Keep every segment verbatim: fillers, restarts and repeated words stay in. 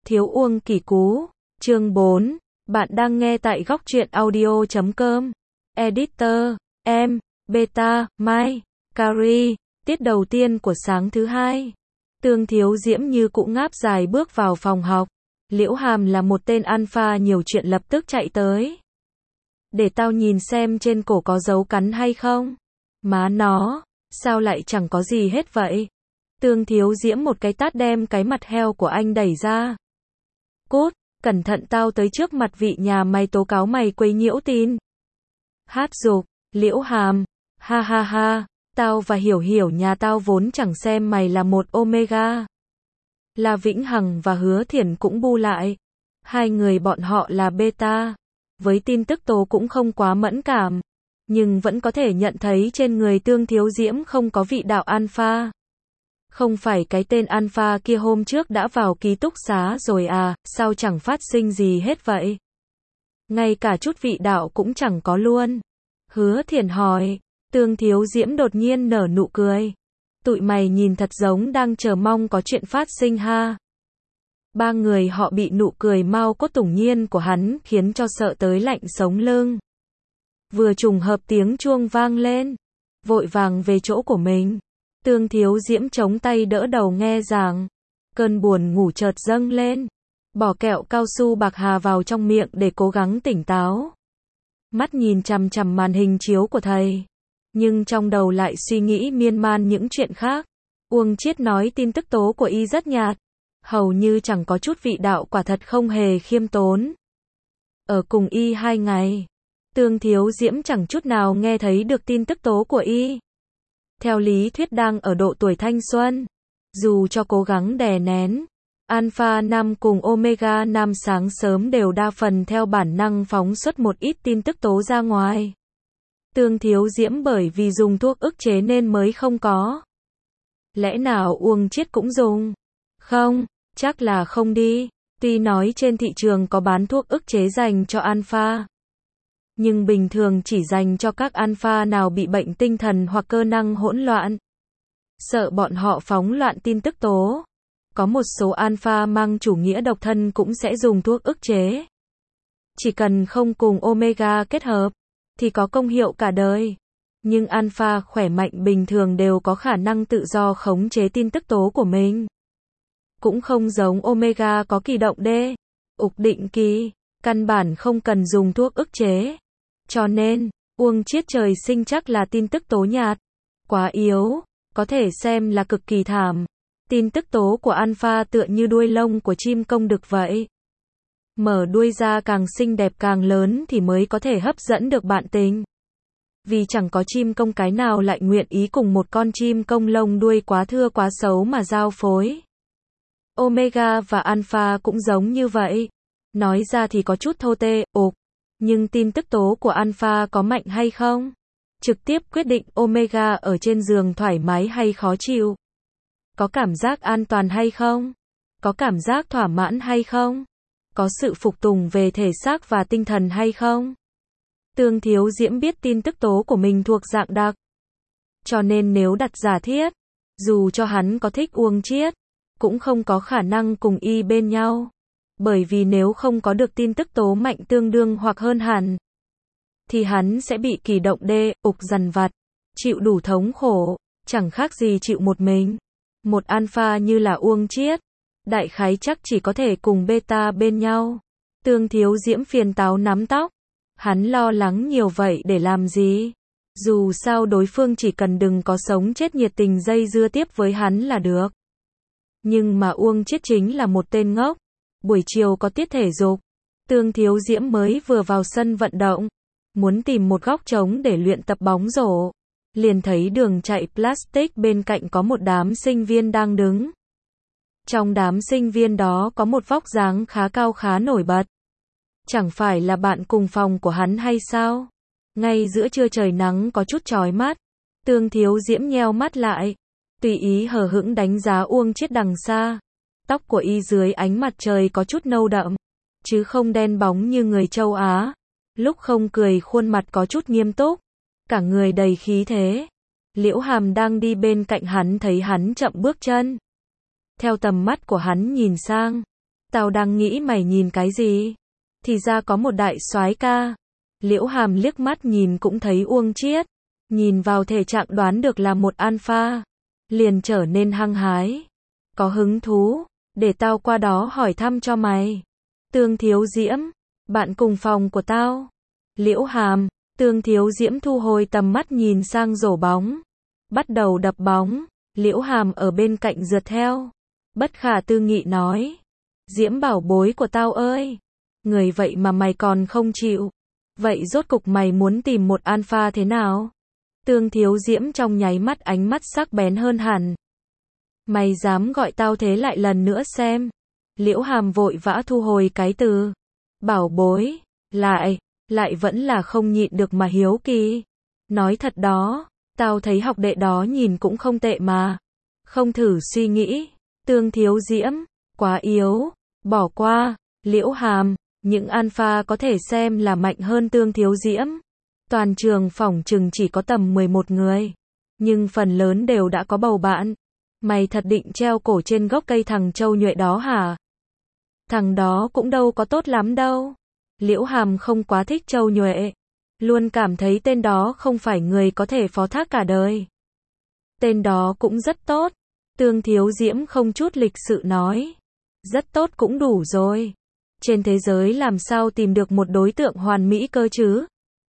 Thiếu Uông Kỳ Cú, chương bốn, bạn đang nghe tại góc truyện audio chấm com. Editor, em, Beta, Mai, Carrie, tiết đầu tiên của sáng thứ hai. Tương Thiếu Diễm như cũ ngáp dài bước vào phòng học. Liễu Hàm là một tên alpha nhiều chuyện lập tức chạy tới. Để tao nhìn xem trên cổ có dấu cắn hay không. Má nó, sao lại chẳng có gì hết vậy? Tương Thiếu Diễm một cái tát đem cái mặt heo của anh đẩy ra. Cút, cẩn thận tao tới trước mặt vị nhà mày tố cáo mày quấy nhiễu tin. Hát dục, Liễu Hàm, ha ha ha, tao và Hiểu Hiểu nhà tao vốn chẳng xem mày là một Omega. La Vĩnh Hằng và Hứa Thiển cũng bu lại. Hai người bọn họ là beta. Với tin tức tố cũng không quá mẫn cảm. Nhưng vẫn có thể nhận thấy trên người Tương Thiếu Diễm không có vị đạo alpha. Không phải cái tên alpha kia hôm trước đã vào ký túc xá rồi à, sao chẳng phát sinh gì hết vậy? Ngay cả chút vị đạo cũng chẳng có luôn. Hứa Thiển hỏi. Tương Thiếu Diễm đột nhiên nở nụ cười. Tụi mày nhìn thật giống đang chờ mong có chuyện phát sinh ha. Ba người họ bị nụ cười mau cốt tủng nhiên của hắn khiến cho sợ tới lạnh sống lưng. Vừa trùng hợp tiếng chuông vang lên. Vội vàng về chỗ của mình. Tương Thiếu Diễm chống tay đỡ đầu nghe giảng. Cơn buồn ngủ chợt dâng lên. Bỏ kẹo cao su bạc hà vào trong miệng để cố gắng tỉnh táo. Mắt nhìn chằm chằm màn hình chiếu của thầy. Nhưng trong đầu lại suy nghĩ miên man những chuyện khác. Uông Chiết nói tin tức tố của y rất nhạt. Hầu như chẳng có chút vị đạo, quả thật không hề khiêm tốn. Ở cùng y hai ngày. Tương Thiếu Diễm chẳng chút nào nghe thấy được tin tức tố của y. Theo lý thuyết đang ở độ tuổi thanh xuân. Dù cho cố gắng đè nén. Alpha năm cùng Omega năm sáng sớm đều đa phần theo bản năng phóng xuất một ít tin tức tố ra ngoài. Tương Thiếu Diễm bởi vì dùng thuốc ức chế nên mới không có. Lẽ nào Uông Chiết cũng dùng? Không, chắc là không đi. Tuy nói trên thị trường có bán thuốc ức chế dành cho alpha. Nhưng bình thường chỉ dành cho các alpha nào bị bệnh tinh thần hoặc cơ năng hỗn loạn. Sợ bọn họ phóng loạn tin tức tố. Có một số alpha mang chủ nghĩa độc thân cũng sẽ dùng thuốc ức chế. Chỉ cần không cùng Omega kết hợp, thì có công hiệu cả đời. Nhưng alpha khỏe mạnh bình thường đều có khả năng tự do khống chế tin tức tố của mình. Cũng không giống Omega có kỳ động D, ục định kỳ, căn bản không cần dùng thuốc ức chế. Cho nên, Uông Chiết trời sinh chắc là tin tức tố nhạt. Quá yếu, có thể xem là cực kỳ thảm. Tin tức tố của alpha tựa như đuôi lông của chim công đực vậy. Mở đuôi ra càng xinh đẹp càng lớn thì mới có thể hấp dẫn được bạn tình. Vì chẳng có chim công cái nào lại nguyện ý cùng một con chim công lông đuôi quá thưa quá xấu mà giao phối. Omega và alpha cũng giống như vậy. Nói ra thì có chút thô tê, ục. Nhưng tin tức tố của alpha có mạnh hay không? Trực tiếp quyết định Omega ở trên giường thoải mái hay khó chịu. Có cảm giác an toàn hay không? Có cảm giác thỏa mãn hay không? Có sự phục tùng về thể xác và tinh thần hay không? Tương Thiếu Diễm biết tin tức tố của mình thuộc dạng đặc. Cho nên nếu đặt giả thiết, dù cho hắn có thích Uông Chiết, cũng không có khả năng cùng y bên nhau. Bởi vì nếu không có được tin tức tố mạnh tương đương hoặc hơn hẳn, thì hắn sẽ bị kỳ động D, ục dằn vặt, chịu đủ thống khổ, chẳng khác gì chịu một mình. Một alpha như là Uông Chiết, đại khái chắc chỉ có thể cùng beta bên nhau. Tương Thiếu Diễm phiền táo nắm tóc. Hắn lo lắng nhiều vậy để làm gì? Dù sao đối phương chỉ cần đừng có sống chết nhiệt tình dây dưa tiếp với hắn là được. Nhưng mà Uông Chiết chính là một tên ngốc. Buổi chiều có tiết thể dục. Tương Thiếu Diễm mới vừa vào sân vận động. Muốn tìm một góc trống để luyện tập bóng rổ. Liền thấy đường chạy plastic bên cạnh có một đám sinh viên đang đứng. Trong đám sinh viên đó có một vóc dáng khá cao khá nổi bật. Chẳng phải là bạn cùng phòng của hắn hay sao? Ngay giữa trưa trời nắng có chút chói mắt. Tương Thiếu Diễm nheo mắt lại. Tùy ý hờ hững đánh giá Uông Chiết đằng xa. Tóc của y dưới ánh mặt trời có chút nâu đậm. Chứ không đen bóng như người châu Á. Lúc không cười khuôn mặt có chút nghiêm túc. Cả người đầy khí thế. Liễu Hàm đang đi bên cạnh hắn thấy hắn chậm bước chân. Theo tầm mắt của hắn nhìn sang. Tao đang nghĩ mày nhìn cái gì? Thì ra có một đại soái ca. Liễu Hàm liếc mắt nhìn cũng thấy Uông Chiết. Nhìn vào thể trạng đoán được là một alpha. Liền trở nên hăng hái. Có hứng thú, để tao qua đó hỏi thăm cho mày. Tương Thiếu Diễm, bạn cùng phòng của tao. Liễu Hàm, Tương Thiếu Diễm thu hồi tầm mắt nhìn sang rổ bóng. Bắt đầu đập bóng, Liễu Hàm ở bên cạnh rượt theo. Bất khả tư nghị nói. Diễm bảo bối của tao ơi. Người vậy mà mày còn không chịu. Vậy rốt cục mày muốn tìm một alpha thế nào? Tương Thiếu Diễm trong nháy mắt ánh mắt sắc bén hơn hẳn. Mày dám gọi tao thế lại lần nữa xem. Liễu Hàm vội vã thu hồi cái từ. Bảo bối. Lại, lại vẫn là không nhịn được mà hiếu kỳ. Nói thật đó, tao thấy học đệ đó nhìn cũng không tệ mà. Không thử suy nghĩ. Tương Thiếu Diễm, quá yếu. Bỏ qua. Liễu Hàm, những alpha có thể xem là mạnh hơn Tương Thiếu Diễm. Toàn trường phỏng chừng chỉ có tầm mười một người. Nhưng phần lớn đều đã có bầu bạn. Mày thật định treo cổ trên gốc cây thằng Châu Nhuệ đó hả? Thằng đó cũng đâu có tốt lắm đâu. Liễu Hàm không quá thích Châu Nhuệ. Luôn cảm thấy tên đó không phải người có thể phó thác cả đời. Tên đó cũng rất tốt. Tương Thiếu Diễm không chút lịch sự nói. Rất tốt cũng đủ rồi. Trên thế giới làm sao tìm được một đối tượng hoàn mỹ cơ chứ?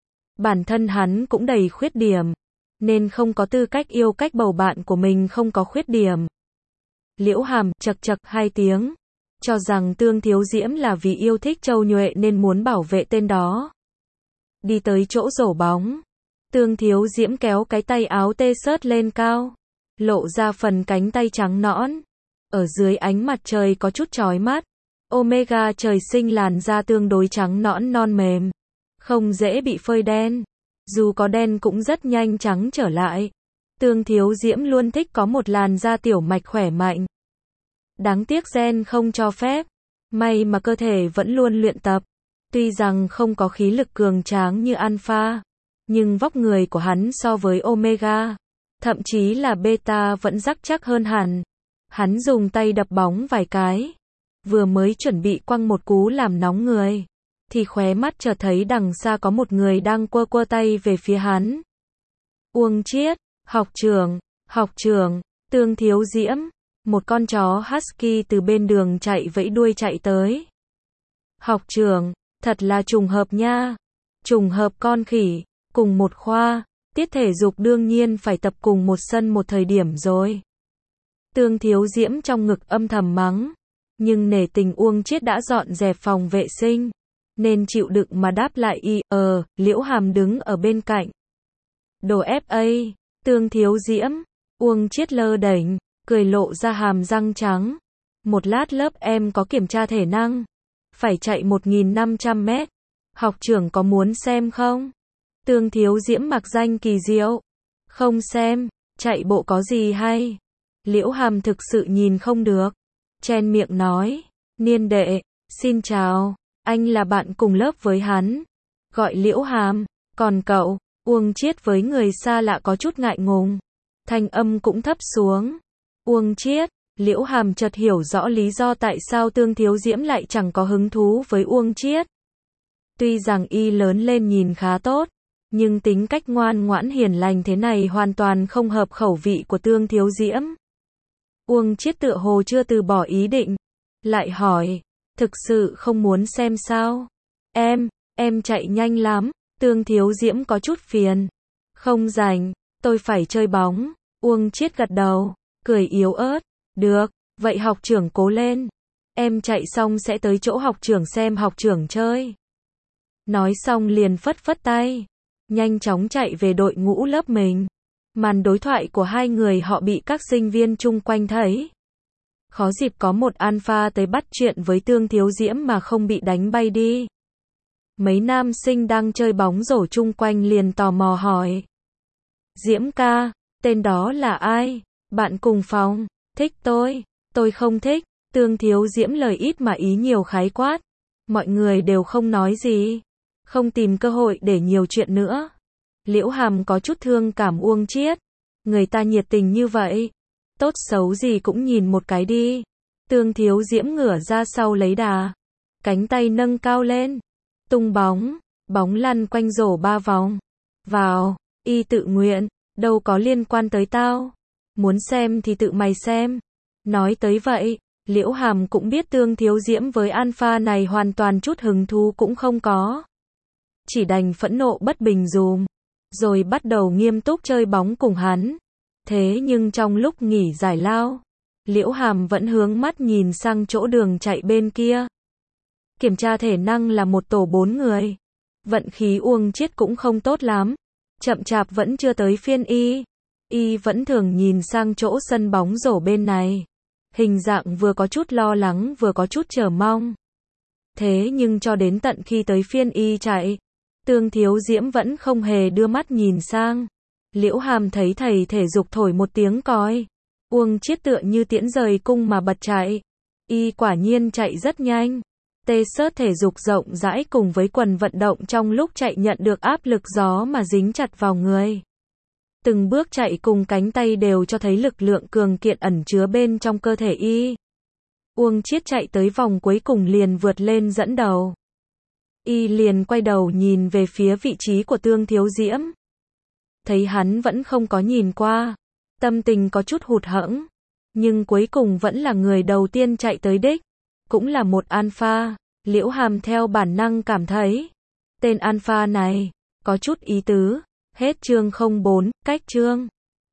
Bản thân hắn cũng đầy khuyết điểm. Nên không có tư cách yêu cách bầu bạn của mình không có khuyết điểm. Liễu Hàm chật chật hai tiếng. Cho rằng Tương Thiếu Diễm là vì yêu thích Châu Nhuệ nên muốn bảo vệ tên đó. Đi tới chỗ rổ bóng. Tương Thiếu Diễm kéo cái tay áo t-shirt lên cao. Lộ ra phần cánh tay trắng nõn. Ở dưới ánh mặt trời có chút chói mắt. Omega trời sinh làn da tương đối trắng nõn non mềm. Không dễ bị phơi đen. Dù có đen cũng rất nhanh trắng trở lại. Tương Thiếu Diễm luôn thích có một làn da tiểu mạch khỏe mạnh. Đáng tiếc gen không cho phép. May mà cơ thể vẫn luôn luyện tập. Tuy rằng không có khí lực cường tráng như alpha. Nhưng vóc người của hắn so với omega. Thậm chí là beta vẫn rắn chắc hơn hẳn. Hắn dùng tay đập bóng vài cái. Vừa mới chuẩn bị quăng một cú làm nóng người. Thì khóe mắt chợt thấy đằng xa có một người đang quơ quơ tay về phía hắn. Uông Chiết, học trưởng, học trưởng, Tương Thiếu Diễm. Một con chó husky từ bên đường chạy vẫy đuôi chạy tới. Học trưởng, thật là trùng hợp nha. Trùng hợp con khỉ, cùng một khoa, tiết thể dục đương nhiên phải tập cùng một sân một thời điểm rồi. Tương Thiếu Diễm trong ngực âm thầm mắng. Nhưng nể tình Uông Chiết đã dọn dẹp phòng vệ sinh. Nên chịu đựng mà đáp lại y, ờ, Liễu Hàm đứng ở bên cạnh. Đồ ép a, Tương Thiếu Diễm, Uông Chiết lơ đễnh, cười lộ ra hàm răng trắng. Một lát lớp em có kiểm tra thể năng. Phải chạy một nghìn năm trăm mét. Học trưởng có muốn xem không? Tương Thiếu Diễm mặc danh kỳ diệu. Không xem, chạy bộ có gì hay? Liễu Hàm thực sự nhìn không được. Chen miệng nói, Niên đệ, xin chào, anh là bạn cùng lớp với hắn. Gọi Liễu Hàm, còn cậu, Uông Chiết với người xa lạ có chút ngại ngùng. Thanh âm cũng thấp xuống. Uông Chiết, Liễu Hàm chợt hiểu rõ lý do tại sao Tương Thiếu Diễm lại chẳng có hứng thú với Uông Chiết. Tuy rằng y lớn lên nhìn khá tốt, nhưng tính cách ngoan ngoãn hiền lành thế này hoàn toàn không hợp khẩu vị của Tương Thiếu Diễm. Uông Chiết tựa hồ chưa từ bỏ ý định. Lại hỏi, thực sự không muốn xem sao? Em, em chạy nhanh lắm. Tương Thiếu Diễm có chút phiền. Không rảnh, tôi phải chơi bóng. Uông Chiết gật đầu, cười yếu ớt. Được, vậy học trưởng cố lên. Em chạy xong sẽ tới chỗ học trưởng xem học trưởng chơi. Nói xong liền phất phất tay. Nhanh chóng chạy về đội ngũ lớp mình. Màn đối thoại của hai người họ bị các sinh viên chung quanh thấy. Khó dịp có một alpha tới bắt chuyện với Tương Thiếu Diễm mà không bị đánh bay đi. Mấy nam sinh đang chơi bóng rổ chung quanh liền tò mò hỏi. Diễm ca, tên đó là ai? Bạn cùng phòng, thích tôi, tôi không thích. Tương Thiếu Diễm lời ít mà ý nhiều khái quát. Mọi người đều không nói gì. Không tìm cơ hội để nhiều chuyện nữa. Liễu Hàm có chút thương cảm Uông Chiết. Người ta nhiệt tình như vậy. Tốt xấu gì cũng nhìn một cái đi. Tương Thiếu Diễm ngửa ra sau lấy đà, cánh tay nâng cao lên, tung bóng, bóng lăn quanh rổ ba vòng. Vào, y tự nguyện, đâu có liên quan tới tao. Muốn xem thì tự mày xem. Nói tới vậy, Liễu Hàm cũng biết Tương Thiếu Diễm với alpha này hoàn toàn chút hứng thú cũng không có. Chỉ đành phẫn nộ bất bình dùm, rồi bắt đầu nghiêm túc chơi bóng cùng hắn. Thế nhưng trong lúc nghỉ giải lao, Liễu Hàm vẫn hướng mắt nhìn sang chỗ đường chạy bên kia. Kiểm tra thể năng là một tổ bốn người. Vận khí Uông Chiết cũng không tốt lắm. Chậm chạp vẫn chưa tới phiên y. Y vẫn thường nhìn sang chỗ sân bóng rổ bên này. Hình dạng vừa có chút lo lắng vừa có chút chờ mong. Thế nhưng cho đến tận khi tới phiên y chạy, Tương Thiếu Diễm vẫn không hề đưa mắt nhìn sang. Liễu Hàm thấy thầy thể dục thổi một tiếng còi. Uông Chiết tựa như tiễn rời cung mà bật chạy. Y quả nhiên chạy rất nhanh. T-shirt thể dục rộng rãi cùng với quần vận động trong lúc chạy nhận được áp lực gió mà dính chặt vào người. Từng bước chạy cùng cánh tay đều cho thấy lực lượng cường kiện ẩn chứa bên trong cơ thể y. Uông Chiết chạy tới vòng cuối cùng liền vượt lên dẫn đầu. Y liền quay đầu nhìn về phía vị trí của Tương Thiếu Diễm. Thấy hắn vẫn không có nhìn qua. Tâm tình có chút hụt hẫng. Nhưng cuối cùng vẫn là người đầu tiên chạy tới đích. Cũng là một alpha. Liễu Hàm theo bản năng cảm thấy tên alpha này có chút ý tứ. Hết chương không bốn, cách chương.